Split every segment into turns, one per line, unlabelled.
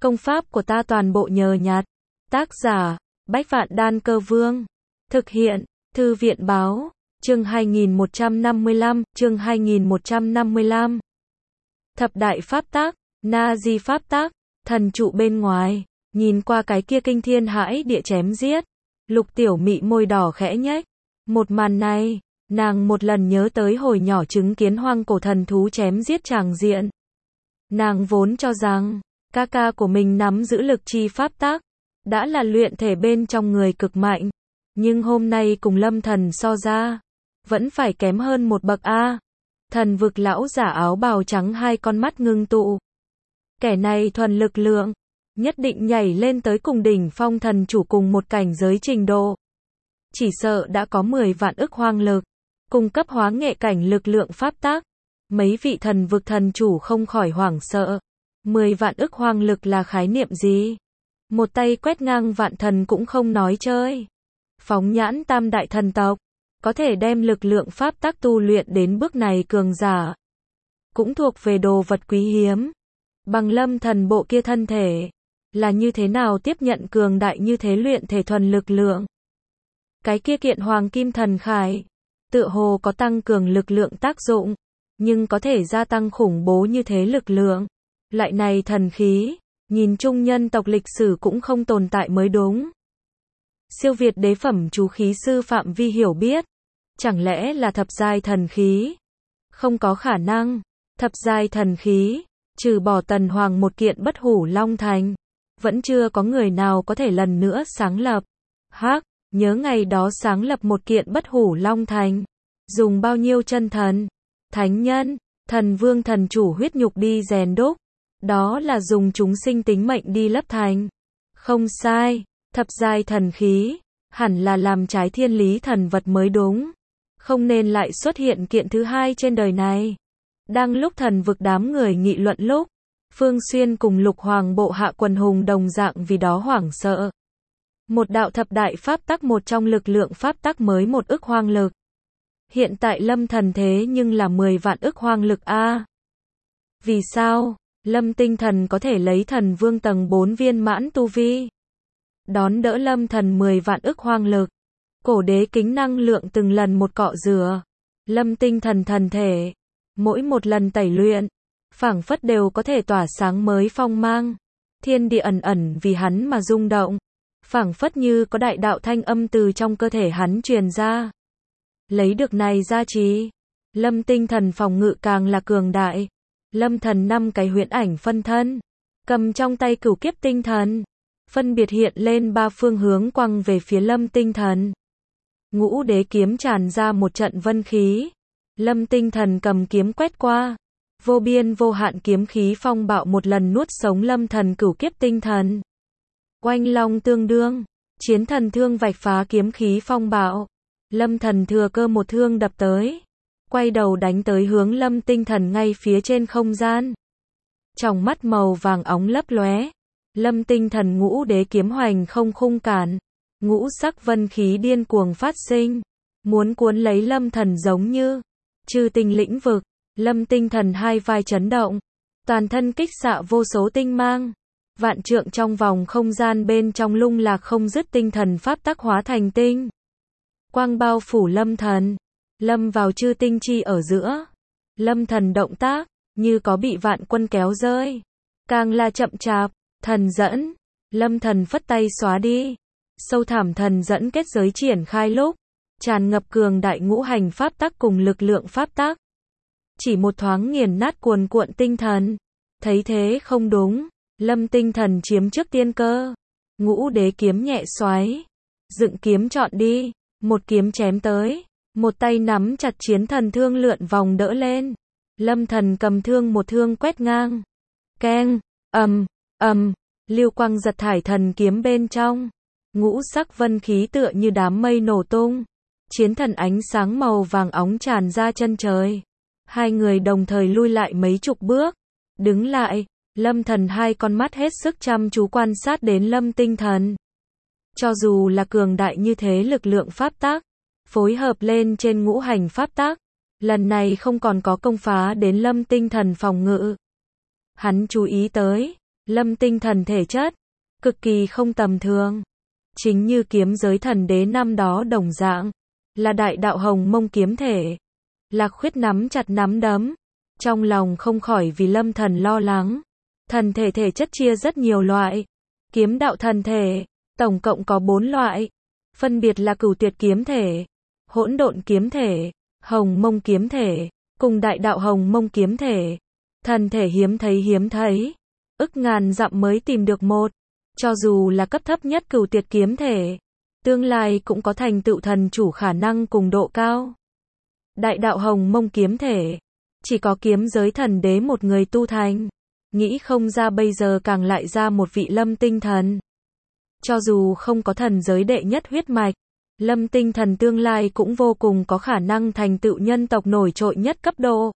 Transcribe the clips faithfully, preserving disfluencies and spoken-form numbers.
Công pháp của ta toàn bộ nhờ nhặt. Tác giả, Bách Vạn Đan Cơ Vương. Thực hiện, Thư viện Báo. Chương hai nghìn một trăm năm mươi lăm, chương hai nghìn một trăm năm mươi lăm. Thập đại pháp tác, Na Di pháp tác, thần trụ bên ngoài, nhìn qua cái kia kinh thiên hãi địa chém giết. Lục Tiểu Mị môi đỏ khẽ nhếch. Một màn này, nàng một lần nhớ tới hồi nhỏ chứng kiến hoang cổ thần thú chém giết tràng diện. Nàng vốn cho rằng, ca ca của mình nắm giữ lực chi pháp tác, đã là luyện thể bên trong người cực mạnh. Nhưng hôm nay cùng Lâm Thần so ra, vẫn phải kém hơn một bậc a. Thần vực lão giả áo bào trắng hai con mắt ngưng tụ. Kẻ này thuần lực lượng, nhất định nhảy lên tới cùng đỉnh phong thần chủ cùng một cảnh giới trình độ. Chỉ sợ đã có mười vạn ức hoang lực, cung cấp hóa nghệ cảnh lực lượng pháp tác. Mấy vị thần vực thần chủ không khỏi hoảng sợ. mười vạn ức hoang lực là khái niệm gì? Một tay quét ngang vạn thần cũng không nói chơi. Phóng nhãn tam đại thần tộc, có thể đem lực lượng pháp tác tu luyện đến bước này cường giả, cũng thuộc về đồ vật quý hiếm. Bằng Lâm Thần bộ kia thân thể, là như thế nào tiếp nhận cường đại như thế luyện thể thuần lực lượng? Cái kia kiện hoàng kim thần khải, tựa hồ có tăng cường lực lượng tác dụng, nhưng có thể gia tăng khủng bố như thế lực lượng. Loại này thần khí, nhìn chung nhân tộc lịch sử cũng không tồn tại mới đúng. Siêu việt đế phẩm chú khí sư Phạm Vi hiểu biết, chẳng lẽ là thập giai thần khí? Không có khả năng, thập giai thần khí, trừ bỏ Tần Hoàng một kiện bất hủ long thành, vẫn chưa có người nào có thể lần nữa sáng lập. Hắc, nhớ ngày đó sáng lập một kiện bất hủ long thành, dùng bao nhiêu chân thần, thánh nhân, thần vương thần chủ huyết nhục đi rèn đúc, đó là dùng chúng sinh tính mệnh đi lấp thành. Không sai, thập giai thần khí, hẳn là làm trái thiên lý thần vật mới đúng. Không nên lại xuất hiện kiện thứ hai trên đời này. Đang lúc thần vực đám người nghị luận lúc, Phương Xuyên cùng Lục Hoàng bộ hạ quần hùng đồng dạng vì đó hoảng sợ. Một đạo thập đại pháp tắc, một trong lực lượng pháp tắc mới một ức hoang lực. Hiện tại Lâm Thần thế nhưng là mười vạn ức hoang lực a. Vì sao Lâm Tinh Thần có thể lấy thần vương tầng bốn viên mãn tu vi đón đỡ Lâm Thần mười vạn ức hoang lực? Cổ đế kính năng lượng từng lần một cọ rửa Lâm Tinh Thần thần thể, mỗi một lần tẩy luyện, phảng phất đều có thể tỏa sáng mới phong mang. Thiên địa ẩn ẩn vì hắn mà rung động, phảng phất như có đại đạo thanh âm từ trong cơ thể hắn truyền ra. Lấy được này gia trì, Lâm Tinh Thần phòng ngự càng là cường đại. Lâm Thần năm cái huyễn ảnh phân thân, cầm trong tay cửu kiếp tinh thần, phân biệt hiện lên ba phương hướng quăng về phía Lâm Tinh Thần. Ngũ đế kiếm tràn ra một trận vân khí. Lâm Tinh Thần cầm kiếm quét qua, vô biên vô hạn kiếm khí phong bạo một lần nuốt sống Lâm Thần cửu kiếp tinh thần. Oanh long tương đương, chiến thần thương vạch phá kiếm khí phong bạo. Lâm Thần thừa cơ một thương đập tới, quay đầu đánh tới hướng Lâm Tinh Thần ngay phía trên không gian. Trong mắt màu vàng óng lấp lóe, Lâm Tinh Thần ngũ đế kiếm hoành không khung cản, ngũ sắc vân khí điên cuồng phát sinh, muốn cuốn lấy Lâm Thần giống như chư tinh lĩnh vực. Lâm Tinh Thần hai vai chấn động, toàn thân kích xạ vô số tinh mang, vạn trượng trong vòng không gian bên trong lung lạc không dứt tinh thần pháp tắc hóa thành tinh quang bao phủ Lâm Thần, lâm vào chư tinh chi ở giữa. Lâm Thần động tác như có bị vạn quân kéo rơi, càng là chậm chạp. Thần dẫn, Lâm Thần phất tay xóa đi. Sâu thẳm thần dẫn kết giới triển khai lúc, tràn ngập cường đại ngũ hành pháp tắc cùng lực lượng pháp tắc. Chỉ một thoáng nghiền nát cuồn cuộn tinh thần. Thấy thế không đúng, Lâm Tinh Thần chiếm trước tiên cơ. Ngũ đế kiếm nhẹ xoáy, dựng kiếm chọn đi, một kiếm chém tới, một tay nắm chặt chiến thần thương lượn vòng đỡ lên. Lâm Thần cầm thương một thương quét ngang. Keng, ầm, ầm, lưu quang giật thải thần kiếm bên trong. Ngũ sắc vân khí tựa như đám mây nổ tung. Chiến thần ánh sáng màu vàng óng tràn ra chân trời. Hai người đồng thời lui lại mấy chục bước. Đứng lại, Lâm Thần hai con mắt hết sức chăm chú quan sát đến Lâm Tinh Thần. Cho dù là cường đại như thế lực lượng pháp tác, phối hợp lên trên ngũ hành pháp tác, lần này không còn có công phá đến Lâm Tinh Thần phòng ngự. Hắn chú ý tới, Lâm tinh thần thể chất, cực kỳ không tầm thường. Chính như kiếm giới thần đế năm đó đồng dạng, là đại đạo hồng mông kiếm thể. Lạc Khuyết nắm chặt nắm đấm, trong lòng không khỏi vì Lâm thần lo lắng. Thần thể thể chất chia rất nhiều loại. Kiếm đạo thần thể, tổng cộng có bốn loại. Phân biệt là cửu tuyệt kiếm thể, hỗn độn kiếm thể, hồng mông kiếm thể, cùng đại đạo hồng mông kiếm thể. Thần thể hiếm thấy hiếm thấy, ức ngàn dặm mới tìm được một. Cho dù là cấp thấp nhất cửu tuyệt kiếm thể, tương lai cũng có thành tựu thần chủ khả năng cùng độ cao. Đại đạo hồng mông kiếm thể, chỉ có kiếm giới thần đế một người tu thành. Nghĩ không ra bây giờ càng lại ra một vị Lâm tinh thần. Cho dù không có thần giới đệ nhất huyết mạch, Lâm tinh thần tương lai cũng vô cùng có khả năng thành tựu nhân tộc nổi trội nhất cấp độ.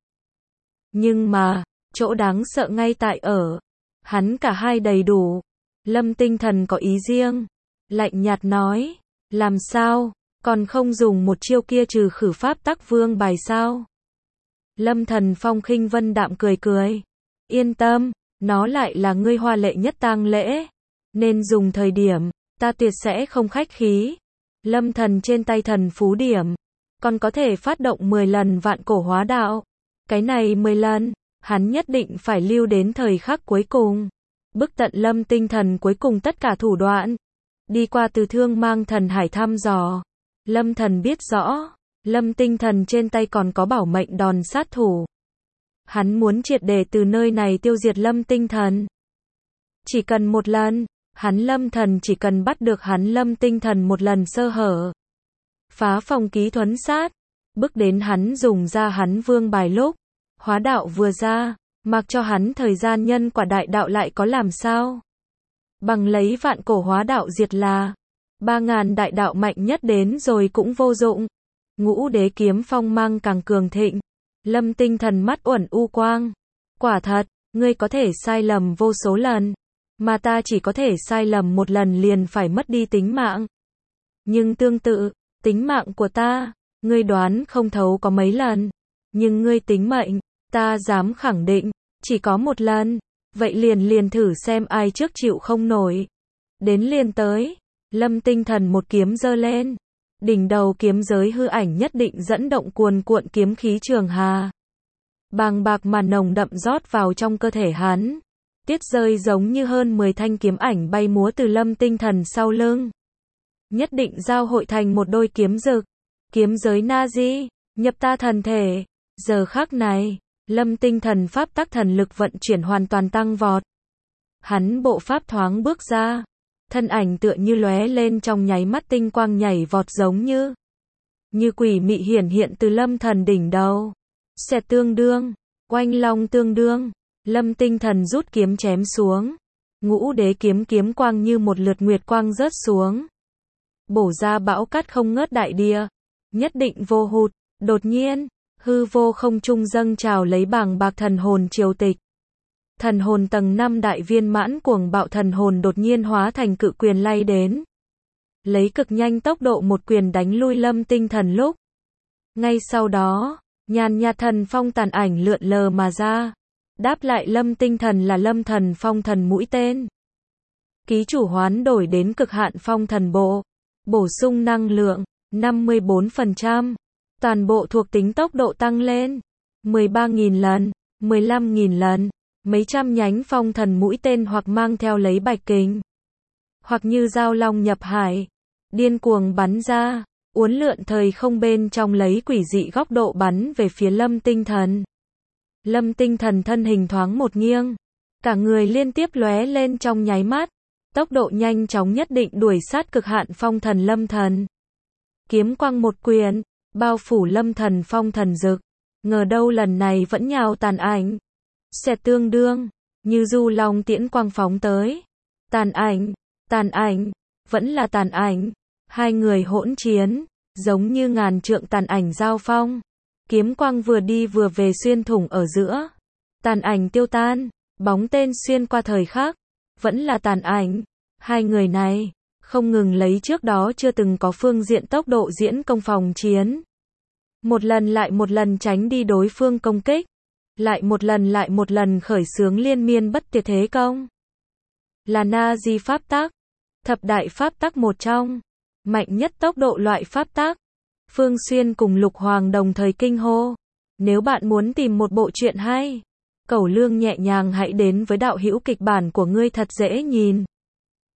Nhưng mà, chỗ đáng sợ ngay tại ở, hắn cả hai đầy đủ. Lâm tinh thần có ý riêng, lạnh nhạt nói, làm sao, còn không dùng một chiêu kia trừ khử pháp tắc vương bài sao? Lâm thần phong khinh vân đạm cười cười, yên tâm, nó lại là ngươi hoa lệ nhất tang lễ, nên dùng thời điểm, ta tuyệt sẽ không khách khí. Lâm thần trên tay thần phú điểm, còn có thể phát động mười lần vạn cổ hóa đạo. Cái này mười lần, hắn nhất định phải lưu đến thời khắc cuối cùng. Bức tận Lâm tinh thần cuối cùng tất cả thủ đoạn. Đi qua từ thương mang thần hải thăm dò. Lâm thần biết rõ, Lâm tinh thần trên tay còn có bảo mệnh đòn sát thủ. Hắn muốn triệt để từ nơi này tiêu diệt Lâm tinh thần. Chỉ cần một lần, hắn Lâm thần chỉ cần bắt được hắn Lâm tinh thần một lần sơ hở. Phá phòng ký thuấn sát, bước đến hắn dùng ra hắn vương bài lúc. Hóa đạo vừa ra, mặc cho hắn thời gian nhân quả đại đạo lại có làm sao. Bằng lấy vạn cổ hóa đạo diệt là, ba ngàn đại đạo mạnh nhất đến rồi cũng vô dụng. Ngũ đế kiếm phong mang càng cường thịnh. Lâm tinh thần mắt uẩn u quang. Quả thật, ngươi có thể sai lầm vô số lần, mà ta chỉ có thể sai lầm một lần liền phải mất đi tính mạng. Nhưng tương tự, tính mạng của ta, ngươi đoán không thấu có mấy lần, nhưng ngươi tính mệnh, ta dám khẳng định, chỉ có một lần. Vậy liền liền thử xem ai trước chịu không nổi. Đến liền tới, Lâm tinh thần một kiếm giơ lên. Đỉnh đầu kiếm giới hư ảnh nhất định dẫn động cuồn cuộn kiếm khí trường hà. Bàng bạc mà nồng đậm rót vào trong cơ thể hắn. Tiết rơi giống như hơn mười thanh kiếm ảnh bay múa từ Lâm tinh thần sau lưng. Nhất định giao hội thành một đôi kiếm rực. Kiếm giới Na-di, nhập ta thần thể. Giờ khắc này, Lâm tinh thần pháp tắc thần lực vận chuyển hoàn toàn tăng vọt. Hắn bộ pháp thoáng bước ra. Thân ảnh tựa như lóe lên trong nháy mắt tinh quang nhảy vọt giống như. Như quỷ mị hiển hiện từ Lâm thần đỉnh đầu. Xẹt tương đương, oanh long tương đương. Lâm tinh thần rút kiếm chém xuống. Ngũ đế kiếm kiếm quang như một lượt nguyệt quang rớt xuống. Bổ ra bão cát không ngớt đại địa. Nhất định vô hụt, đột nhiên. Hư vô không trung dâng trào lấy bàng bạc thần hồn triều tịch. Thần hồn tầng năm đại viên mãn cuồng bạo thần hồn đột nhiên hóa thành cự quyền lay đến. Lấy cực nhanh tốc độ một quyền đánh lui Lâm tinh thần lúc. Ngay sau đó, nhàn nhạt thần phong tàn ảnh lượn lờ mà ra. Đáp lại Lâm tinh thần là Lâm thần phong thần mũi tên. Ký chủ hoán đổi đến cực hạn phong thần bộ. Bổ sung năng lượng, năm mươi bốn phần trăm. Toàn bộ thuộc tính tốc độ tăng lên mười ba nghìn lần, mười lăm nghìn lần, mấy trăm nhánh phong thần mũi tên hoặc mang theo lấy bạch kình, hoặc như dao long nhập hải, điên cuồng bắn ra, uốn lượn thời không bên trong lấy quỷ dị góc độ bắn về phía Lâm tinh thần. Lâm tinh thần thân hình thoáng một nghiêng, cả người liên tiếp lóe lên trong nháy mắt, tốc độ nhanh chóng nhất định đuổi sát cực hạn phong thần Lâm thần. Kiếm quang một quyền, bao phủ Lâm thần phong thần dực, ngờ đâu lần này vẫn nhào tàn ảnh. Xẹt tương đương, như du long tiễn quang phóng tới. Tàn ảnh, tàn ảnh, vẫn là tàn ảnh. Hai người hỗn chiến, giống như ngàn trượng tàn ảnh giao phong. Kiếm quang vừa đi vừa về xuyên thủng ở giữa. Tàn ảnh tiêu tan, bóng tên xuyên qua thời khắc, vẫn là tàn ảnh. Hai người này, không ngừng lấy trước đó chưa từng có phương diện tốc độ diễn công phòng chiến. Một lần lại một lần tránh đi đối phương công kích. Lại một lần lại một lần khởi xướng liên miên bất tuyệt thế công. là na di pháp tắc, thập đại pháp tắc một trong, mạnh nhất tốc độ loại pháp tắc. Phương Xuyên cùng Lục Hoàng đồng thời kinh hô. Nếu bạn muốn tìm một bộ truyện hay, Cẩu Lương nhẹ nhàng hãy đến với đạo hữu kịch bản của ngươi thật dễ nhìn.